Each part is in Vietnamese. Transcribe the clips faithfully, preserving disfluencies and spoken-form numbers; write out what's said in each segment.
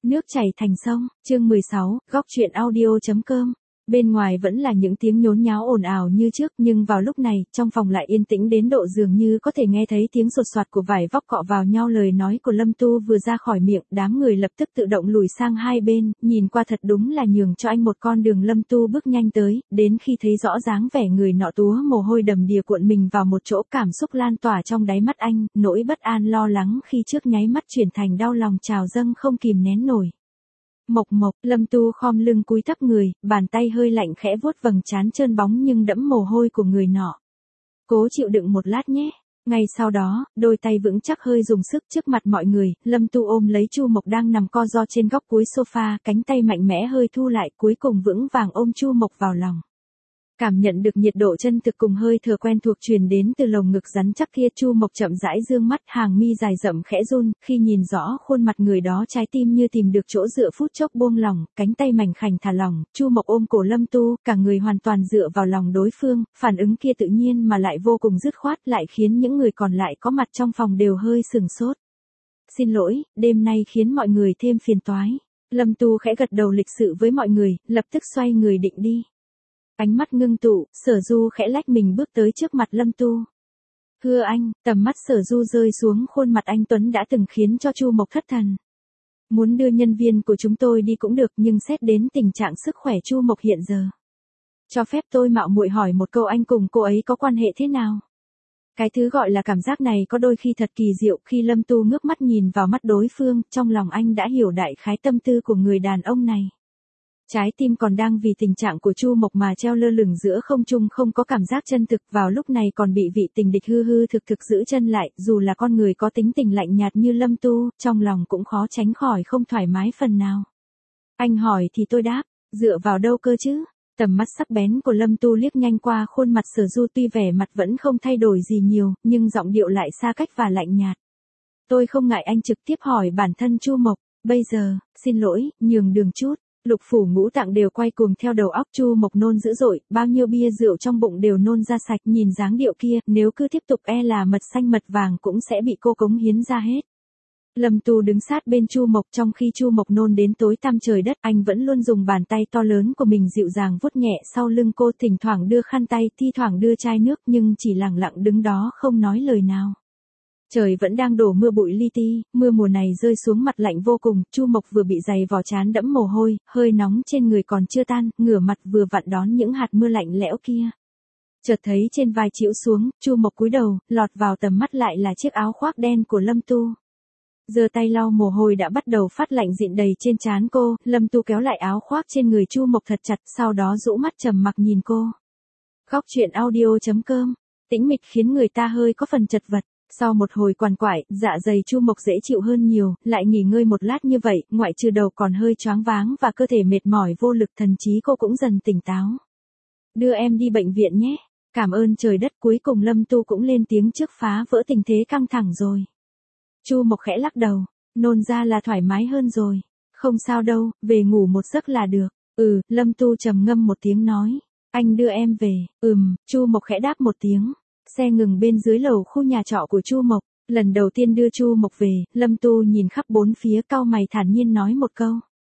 Nước chảy thành sông, chương mười sáu, góc truyện audio chấm com. Bên ngoài vẫn là những tiếng nhốn nháo ồn ào như trước, nhưng vào lúc này, trong phòng lại yên tĩnh đến độ dường như có thể nghe thấy tiếng sột soạt của vải vóc cọ vào nhau. Lời nói của Lâm Tu vừa ra khỏi miệng, đám người lập tức tự động lùi sang hai bên, nhìn qua thật đúng là nhường cho anh một con đường. Lâm Tu bước nhanh tới, đến khi thấy rõ dáng vẻ người nọ túa mồ hôi đầm đìa cuộn mình vào một chỗ, cảm xúc lan tỏa trong đáy mắt anh, nỗi bất an lo lắng khi trước nháy mắt chuyển thành đau lòng trào dâng không kìm nén nổi. Mộc Mộc, Lâm Tu khom lưng cúi thấp người, bàn tay hơi lạnh khẽ vuốt vầng trán trơn bóng nhưng đẫm mồ hôi của người nọ. Cố chịu đựng một lát nhé. Ngay sau đó, đôi tay vững chắc hơi dùng sức trước mặt mọi người, Lâm Tu ôm lấy Chu Mộc đang nằm co ro trên góc cuối sofa, cánh tay mạnh mẽ hơi thu lại, cuối cùng vững vàng ôm Chu Mộc vào lòng. Cảm nhận được nhiệt độ chân thực cùng hơi thở quen thuộc truyền đến từ lồng ngực rắn chắc kia, Chu Mộc chậm rãi dương mắt, hàng mi dài rậm khẽ run, khi nhìn rõ khuôn mặt người đó trái tim như tìm được chỗ dựa phút chốc buông lỏng, cánh tay mảnh khảnh thả lỏng, Chu Mộc ôm cổ Lâm Tu, cả người hoàn toàn dựa vào lòng đối phương, phản ứng kia tự nhiên mà lại vô cùng dứt khoát, lại khiến những người còn lại có mặt trong phòng đều hơi sừng sốt. Xin lỗi, đêm nay khiến mọi người thêm phiền toái. Lâm Tu khẽ gật đầu lịch sự với mọi người, lập tức xoay người định đi. Ánh mắt ngưng tụ, Sở Du khẽ lách mình bước tới trước mặt Lâm Tu. Thưa anh, tầm mắt Sở Du rơi xuống khuôn mặt anh tuấn đã từng khiến cho Chu Mộc thất thần. Muốn đưa nhân viên của chúng tôi đi cũng được, nhưng xét đến tình trạng sức khỏe Chu Mộc hiện giờ. Cho phép tôi mạo muội hỏi một câu, anh cùng cô ấy có quan hệ thế nào? Cái thứ gọi là cảm giác này có đôi khi thật kỳ diệu. Khi Lâm Tu ngước mắt nhìn vào mắt đối phương, trong lòng anh đã hiểu đại khái tâm tư của người đàn ông này. Trái tim còn đang vì tình trạng của Chu Mộc mà treo lơ lửng giữa không trung, không có cảm giác chân thực, vào lúc này còn bị vị tình địch hư hư thực thực giữ chân lại, dù là con người có tính tình lạnh nhạt như Lâm Tu, trong lòng cũng khó tránh khỏi không thoải mái phần nào. Anh hỏi thì tôi đáp, dựa vào đâu cơ chứ? Tầm mắt sắc bén của Lâm Tu liếc nhanh qua khuôn mặt Sở Du, tuy vẻ mặt vẫn không thay đổi gì nhiều, nhưng giọng điệu lại xa cách và lạnh nhạt. Tôi không ngại anh trực tiếp hỏi bản thân Chu Mộc, bây giờ, xin lỗi, nhường đường chút. Lục phủ ngũ tạng đều quay cuồng theo đầu óc Chu Mộc, nôn dữ dội, bao nhiêu bia rượu trong bụng đều nôn ra sạch, nhìn dáng điệu kia, nếu cứ tiếp tục e là mật xanh mật vàng cũng sẽ bị cô cống hiến ra hết. Lâm Tu đứng sát bên Chu Mộc, trong khi Chu Mộc nôn đến tối tăm trời đất, anh vẫn luôn dùng bàn tay to lớn của mình dịu dàng vuốt nhẹ sau lưng cô, thỉnh thoảng đưa khăn tay, thi thoảng đưa chai nước, nhưng chỉ lặng lặng đứng đó không nói lời nào. Trời vẫn đang đổ mưa bụi li ti, mưa mùa này rơi xuống mặt lạnh vô cùng, Chu Mộc vừa bị giày vò trán đẫm mồ hôi, hơi nóng trên người còn chưa tan, ngửa mặt vừa vặn đón những hạt mưa lạnh lẽo kia. Chợt thấy trên vai chịu xuống, Chu Mộc cúi đầu, lọt vào tầm mắt lại là chiếc áo khoác đen của Lâm Tu. Giơ tay lau mồ hôi đã bắt đầu phát lạnh dịn đầy trên trán cô, Lâm Tu kéo lại áo khoác trên người Chu Mộc thật chặt, sau đó rũ mắt trầm mặc nhìn cô. Góc truyện audio chấm com, tĩnh mịch khiến người ta hơi có phần chật vật. Sau một hồi quằn quại, dạ dày Chu Mộc dễ chịu hơn nhiều, lại nghỉ ngơi một lát như vậy, ngoại trừ đầu còn hơi choáng váng và cơ thể mệt mỏi vô lực, thần trí cô cũng dần tỉnh táo. Đưa em đi bệnh viện nhé. Cảm ơn trời đất, cuối cùng Lâm Tu cũng lên tiếng trước phá vỡ tình thế căng thẳng rồi. Chu Mộc khẽ lắc đầu, nôn ra là thoải mái hơn rồi. Không sao đâu, về ngủ một giấc là được. Ừ, Lâm Tu trầm ngâm một tiếng nói. Anh đưa em về. Ừm, Chu Mộc khẽ đáp một tiếng. Xe ngừng bên dưới lầu khu nhà trọ của Chu Mộc, lần đầu tiên đưa Chu Mộc về, Lâm Tu nhìn khắp bốn phía, cau mày thản nhiên nói một câu.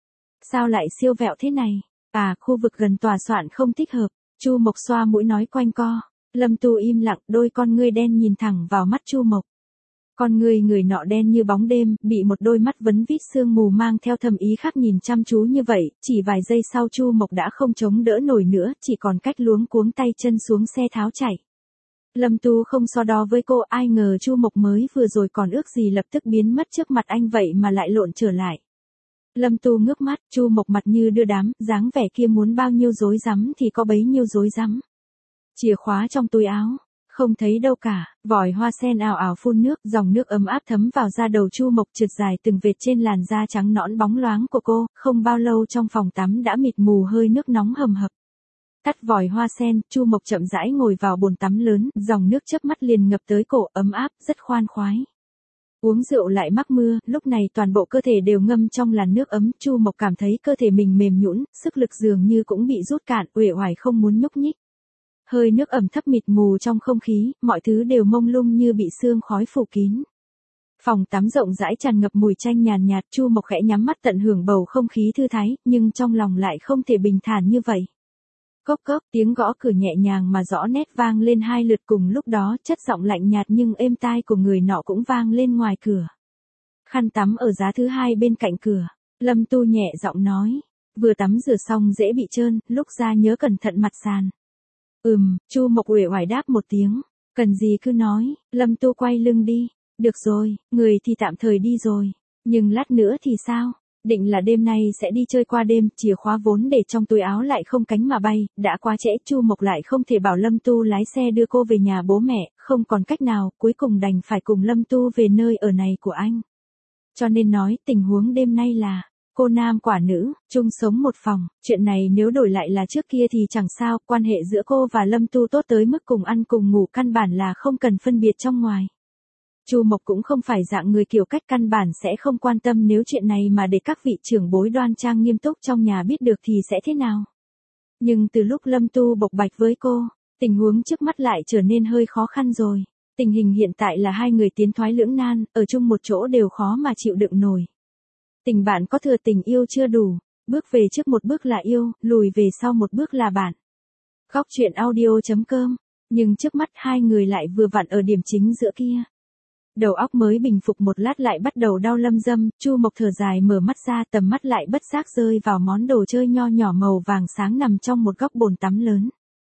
Sao lại siêu vẹo thế này? À, khu vực gần tòa soạn không thích hợp. Chu Mộc xoa mũi nói quanh co. Lâm Tu im lặng, đôi con ngươi đen nhìn thẳng vào mắt Chu Mộc. Con ngươi người nọ đen như bóng đêm, bị một đôi mắt vấn vít sương mù mang theo thâm ý khác nhìn chăm chú như vậy, chỉ vài giây sau Chu Mộc đã không chống đỡ nổi nữa, chỉ còn cách luống cuống tay chân xuống xe tháo chạy. Lâm Tu không so đo với cô, ai ngờ Chu Mộc mới vừa rồi còn ước gì lập tức biến mất trước mặt anh vậy mà lại lộn trở lại. Lâm Tu ngước mắt, Chu Mộc mặt như đưa đám, dáng vẻ kia muốn bao nhiêu rối rắm thì có bấy nhiêu rối rắm. Chìa khóa trong túi áo, không thấy đâu cả, vòi hoa sen ào ào phun nước, dòng nước ấm áp thấm vào da đầu Chu Mộc, trượt dài từng vệt trên làn da trắng nõn bóng loáng của cô, không bao lâu trong phòng tắm đã mịt mù hơi nước nóng hầm hập. Tắt vòi hoa sen, Chu Mộc chậm rãi ngồi vào bồn tắm lớn, dòng nước chớp mắt liền ngập tới cổ, ấm áp, rất khoan khoái. Uống rượu lại mắc mưa, lúc này toàn bộ cơ thể đều ngâm trong làn nước ấm, Chu Mộc cảm thấy cơ thể mình mềm nhũn, sức lực dường như cũng bị rút cạn, uể oải không muốn nhúc nhích. Hơi nước ẩm thấp mịt mù trong không khí, mọi thứ đều mông lung như bị sương khói phủ kín. Phòng tắm rộng rãi tràn ngập mùi chanh nhàn nhạt, Chu Mộc khẽ nhắm mắt tận hưởng bầu không khí thư thái, nhưng trong lòng lại không thể bình thản như vậy. Cốc cốc, tiếng gõ cửa nhẹ nhàng mà rõ nét vang lên hai lượt, cùng lúc đó chất giọng lạnh nhạt nhưng êm tai của người nọ cũng vang lên ngoài cửa. Khăn tắm ở giá thứ hai bên cạnh cửa, Lâm Tu nhẹ giọng nói, vừa tắm rửa xong dễ bị trơn, lúc ra nhớ cẩn thận mặt sàn. Ừm, Chu Mộc uể oải đáp một tiếng, cần gì cứ nói. Lâm Tu quay lưng đi, được rồi, người thì tạm thời đi rồi, nhưng lát nữa thì sao? Định là đêm nay sẽ đi chơi qua đêm, chìa khóa vốn để trong túi áo lại không cánh mà bay, đã quá trễ, Chu Mộc lại không thể bảo Lâm Tu lái xe đưa cô về nhà bố mẹ, không còn cách nào, cuối cùng đành phải cùng Lâm Tu về nơi ở này của anh. Cho nên nói, tình huống đêm nay là, cô nam quả nữ, chung sống một phòng, chuyện này nếu đổi lại là trước kia thì chẳng sao, quan hệ giữa cô và Lâm Tu tốt tới mức cùng ăn cùng ngủ căn bản là không cần phân biệt trong ngoài. Chu Mộc cũng không phải dạng người kiểu cách căn bản sẽ không quan tâm nếu chuyện này mà để các vị trưởng bối đoan trang nghiêm túc trong nhà biết được thì sẽ thế nào. Nhưng từ lúc Lâm Tu bộc bạch với cô, tình huống trước mắt lại trở nên hơi khó khăn rồi. Tình hình hiện tại là hai người tiến thoái lưỡng nan, ở chung một chỗ đều khó mà chịu đựng nổi. Tình bạn có thừa, tình yêu chưa đủ, bước về trước một bước là yêu, lùi về sau một bước là bạn. Góc truyện audio chấm com, nhưng trước mắt hai người lại vừa vặn ở điểm chính giữa kia. Đầu óc mới bình phục một lát lại bắt đầu đau lâm dâm, Chu Mộc thở dài mở mắt ra, tầm mắt lại bất giác rơi vào món đồ chơi nho nhỏ màu vàng sáng nằm trong một góc bồn tắm lớn.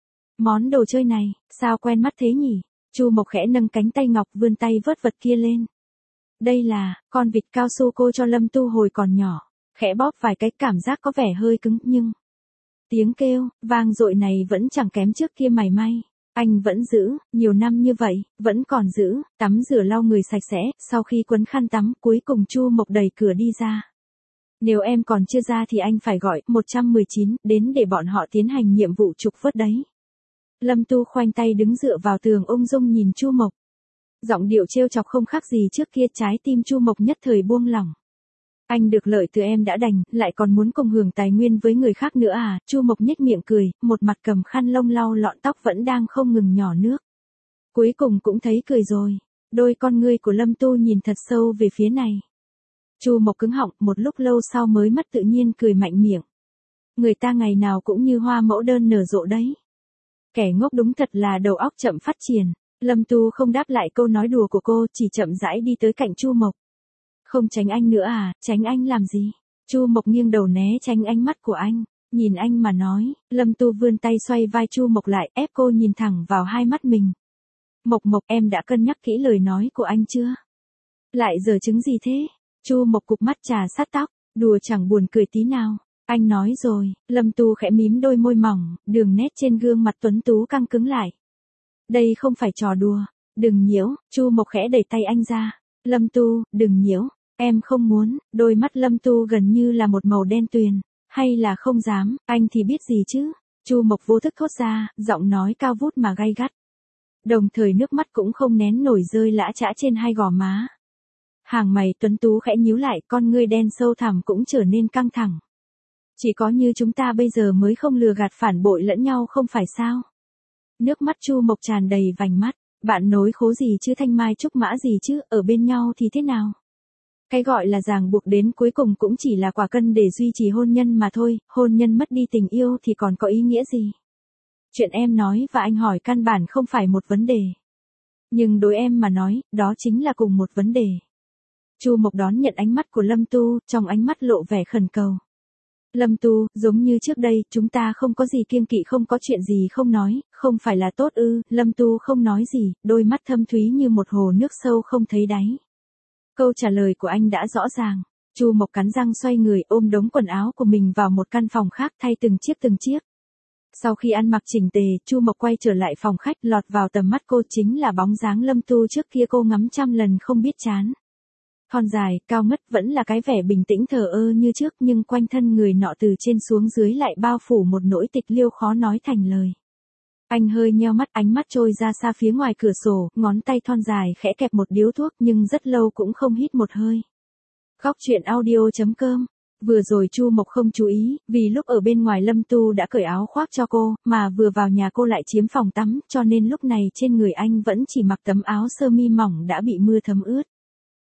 Món đồ chơi này, sao quen mắt thế nhỉ? Chu Mộc khẽ nâng cánh tay ngọc vươn tay vớt vật kia lên. Đây là, con vịt cao su cô cho Lâm Tu hồi còn nhỏ, khẽ bóp vài cái cảm giác có vẻ hơi cứng nhưng... Tiếng kêu, vang dội này vẫn chẳng kém trước kia mảy may. Anh vẫn giữ, nhiều năm như vậy, vẫn còn giữ, tắm rửa lau người sạch sẽ, sau khi quấn khăn tắm, cuối cùng Chu Mộc đẩy cửa đi ra. Nếu em còn chưa ra thì anh phải gọi một một chín đến để bọn họ tiến hành nhiệm vụ trục vớt đấy. Lâm Tu khoanh tay đứng dựa vào tường ung dung nhìn Chu Mộc. Giọng điệu trêu chọc không khác gì trước kia, trái tim Chu Mộc nhất thời buông lỏng. Anh được lợi từ em đã đành, lại còn muốn cùng hưởng tài nguyên với người khác nữa à? Chu Mộc nhếch miệng cười, một mặt cầm khăn lông lau lọn tóc vẫn đang không ngừng nhỏ nước. Cuối cùng cũng thấy cười rồi. Đôi con ngươi của Lâm Tu nhìn thật sâu về phía này. Chu Mộc cứng họng, một lúc lâu sau mới mất tự nhiên cười mạnh miệng. Người ta ngày nào cũng như hoa mẫu đơn nở rộ đấy. Kẻ ngốc đúng thật là đầu óc chậm phát triển. Lâm Tu không đáp lại câu nói đùa của cô, chỉ chậm rãi đi tới cạnh Chu Mộc. Không tránh anh nữa à, tránh anh làm gì? Chu Mộc nghiêng đầu né tránh ánh mắt của anh, nhìn anh mà nói. Lâm Tu vươn tay xoay vai Chu Mộc lại, ép cô nhìn thẳng vào hai mắt mình. Mộc Mộc, em đã cân nhắc kỹ lời nói của anh chưa? Lại giở chứng gì thế? Chu Mộc cụp mắt trà sát tóc, đùa chẳng buồn cười tí nào. Anh nói rồi. Lâm Tu khẽ mím đôi môi mỏng, đường nét trên gương mặt tuấn tú căng cứng lại. Đây không phải trò đùa, đừng nhiễu. Chu Mộc khẽ đẩy tay anh ra. Lâm Tu, đừng nhiễu, em không muốn. Đôi mắt Lâm Tu gần như là một màu đen tuyền. Hay là không dám, anh thì biết gì chứ? Chu Mộc vô thức thốt ra, giọng nói cao vút mà gay gắt. Đồng thời nước mắt cũng không nén nổi rơi lã chã trên hai gò má. Hàng mày tuấn tú khẽ nhíu lại, con ngươi đen sâu thẳm cũng trở nên căng thẳng. Chỉ có như chúng ta bây giờ mới không lừa gạt phản bội lẫn nhau không phải sao? Nước mắt Chu Mộc tràn đầy vành mắt. Bạn nối khố gì chứ, thanh mai trúc mã gì chứ, ở bên nhau thì thế nào? Cái gọi là ràng buộc đến cuối cùng cũng chỉ là quả cân để duy trì hôn nhân mà thôi, hôn nhân mất đi tình yêu thì còn có ý nghĩa gì? Chuyện em nói và anh hỏi căn bản không phải một vấn đề. Nhưng đối em mà nói, đó chính là cùng một vấn đề. Chu Mộc đón nhận ánh mắt của Lâm Tu, trong ánh mắt lộ vẻ khẩn cầu. Lâm Tu, giống như trước đây, chúng ta không có gì kiêng kỵ, không có chuyện gì không nói, không phải là tốt ư? Lâm Tu không nói gì, đôi mắt thâm thúy như một hồ nước sâu không thấy đáy. Câu trả lời của anh đã rõ ràng. Chu Mộc cắn răng xoay người ôm đống quần áo của mình vào một căn phòng khác thay từng chiếc từng chiếc. Sau khi ăn mặc chỉnh tề, Chu Mộc quay trở lại phòng khách, lọt vào tầm mắt cô chính là bóng dáng Lâm Tu trước kia cô ngắm trăm lần không biết chán. Thon dài, cao ngất vẫn là cái vẻ bình tĩnh thờ ơ như trước, nhưng quanh thân người nọ từ trên xuống dưới lại bao phủ một nỗi tịch liêu khó nói thành lời. Anh hơi nheo mắt, ánh mắt trôi ra xa phía ngoài cửa sổ, ngón tay thon dài khẽ kẹp một điếu thuốc nhưng rất lâu cũng không hít một hơi. Góc truyện audio chấm com. Vừa rồi Chu Mộc không chú ý, vì lúc ở bên ngoài Lâm Tu đã cởi áo khoác cho cô, mà vừa vào nhà cô lại chiếm phòng tắm, cho nên lúc này trên người anh vẫn chỉ mặc tấm áo sơ mi mỏng đã bị mưa thấm ướt.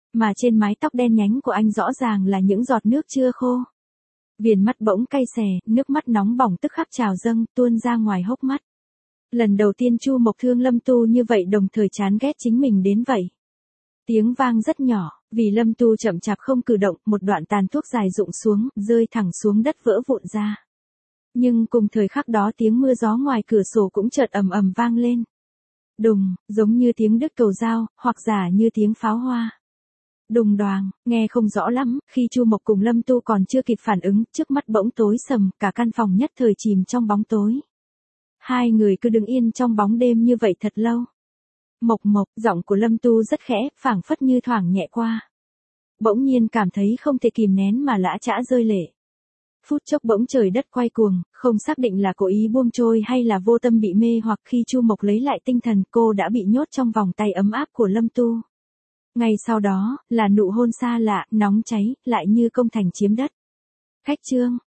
Mà trên mái tóc đen nhánh của anh rõ ràng là những giọt nước chưa khô. Viền mắt bỗng cay xè, nước mắt nóng bỏng tức khắc trào dâng, tuôn ra ngoài hốc mắt. Lần đầu tiên Chu Mộc thương Lâm Tu như vậy, đồng thời chán ghét chính mình đến vậy. Tiếng vang rất nhỏ, vì Lâm Tu chậm chạp không cử động, một đoạn tàn thuốc dài rụng xuống, rơi thẳng xuống đất vỡ vụn ra. Nhưng cùng thời khắc đó tiếng mưa gió ngoài cửa sổ cũng chợt ầm ầm vang lên. Đùng, giống như tiếng đứt cầu dao, hoặc giả như tiếng pháo hoa. Đùng đoàng, nghe không rõ lắm, khi Chu Mộc cùng Lâm Tu còn chưa kịp phản ứng, trước mắt bỗng tối sầm, cả căn phòng nhất thời chìm trong bóng tối. Hai người cứ đứng yên trong bóng đêm như vậy thật lâu. Mộc Mộc, giọng của Lâm Tu rất khẽ, phảng phất như thoảng nhẹ qua. Bỗng nhiên cảm thấy không thể kìm nén mà lã chã rơi lệ. Phút chốc bỗng trời đất quay cuồng, không xác định là cố ý buông trôi hay là vô tâm bị mê, hoặc khi Chu Mộc lấy lại tinh thần, cô đã bị nhốt trong vòng tay ấm áp của Lâm Tu. Ngay sau đó, là nụ hôn xa lạ, nóng cháy, lại như công thành chiếm đất. Khách chương.